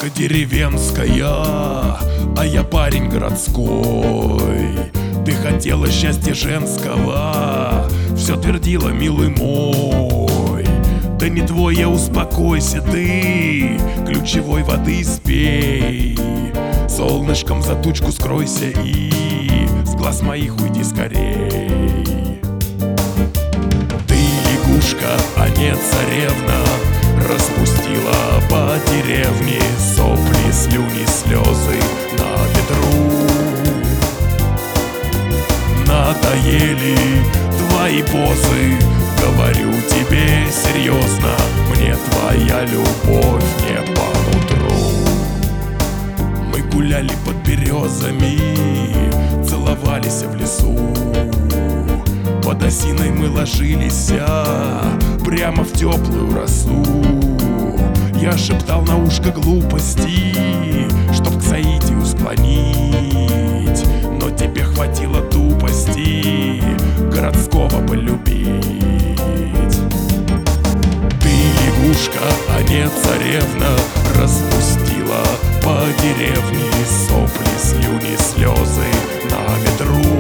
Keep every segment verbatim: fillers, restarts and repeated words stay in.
девка деревенская, а я парень городской. Ты хотела счастья женского, все твердила, милый мой. Да не твой, успокойся ты, ключевой воды спей. Солнышком за тучку скройся и с глаз моих уйди скорей. Ты лягушка, а не царевна, распустила по деревне сопли, слюни, слезы на ветру. Надоели твои позы, говорю тебе серьезно, мне твоя любовь не по нутру. Мы гуляли под березами, целовались в лесу. Под осиной мы ложились прямо в теплую росу. Я шептал на ушко глупости, чтоб к соитию склонить, но тебе хватило тупости городского полюбить. Ты лягушка, а не царевна, распустила по деревне сопли, слюни, слезы на ветру.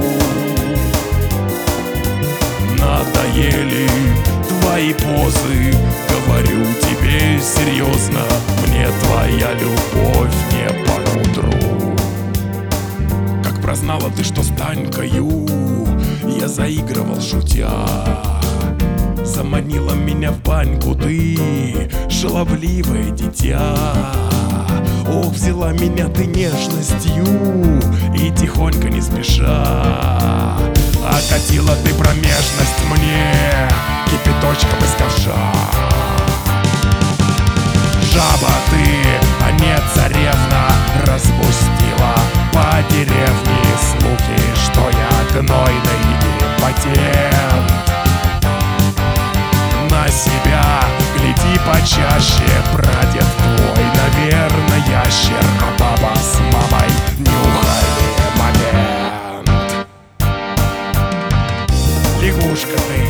Надоели твои позы, говорю тебе серьезно, мне твоя любовь не по нутру. Как прознала ты, что с Танькою я заигрывал шутя, заманила меня в баньку ты, шаловливое дитя. Ох, взяла меня ты нежностью и тихонько не спеша окатила ты промежность мне кипяточком из ковша. Жаба ты, а не царевна, распустила по деревне слухи, что я гнойный импотент. На себя гляди почаще, прадед твой, наверное, ящер, а баба с мамой нюхали момент. Лягушка ты,